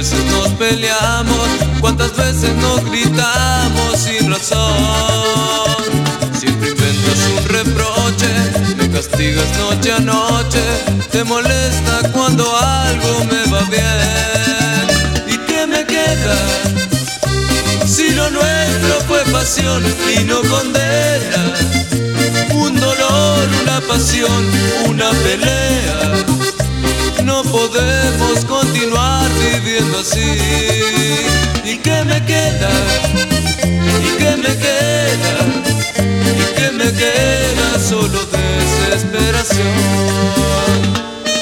veces nos peleamos, cuántas veces nos gritamos sin razón. Siempre inventas un reproche, me castigas noche a noche, te molesta cuando algo me va bien. ¿Y qué me queda si lo nuestro fue pasión y no condena? Un dolor, una pasión, una pelea. No podemos continuar viviendo así. ¿Y qué me queda? ¿Y qué me queda? ¿Y qué me queda? Solo desesperación.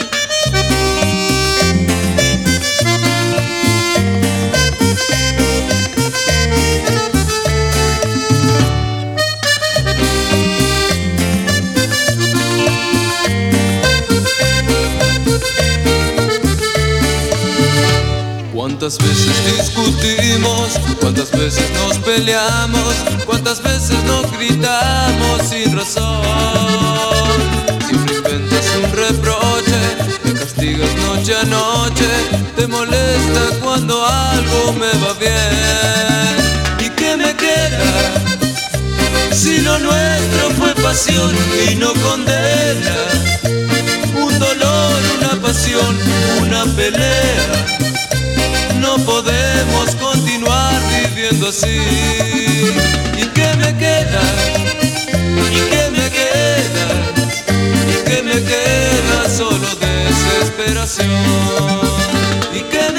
Cuántas veces discutimos, cuántas veces nos peleamos, cuántas veces nos gritamos sin razón. Siempre inventas un reproche, me castigas noche a noche, te molesta cuando algo me va bien. ¿Y qué me queda si lo nuestro fue pasión y no condena? Un dolor, una pasión, una pelea. No podemos continuar viviendo así. ¿Y qué me queda? ¿Y qué me queda? ¿Y qué me queda? Solo desesperación. ¿Y qué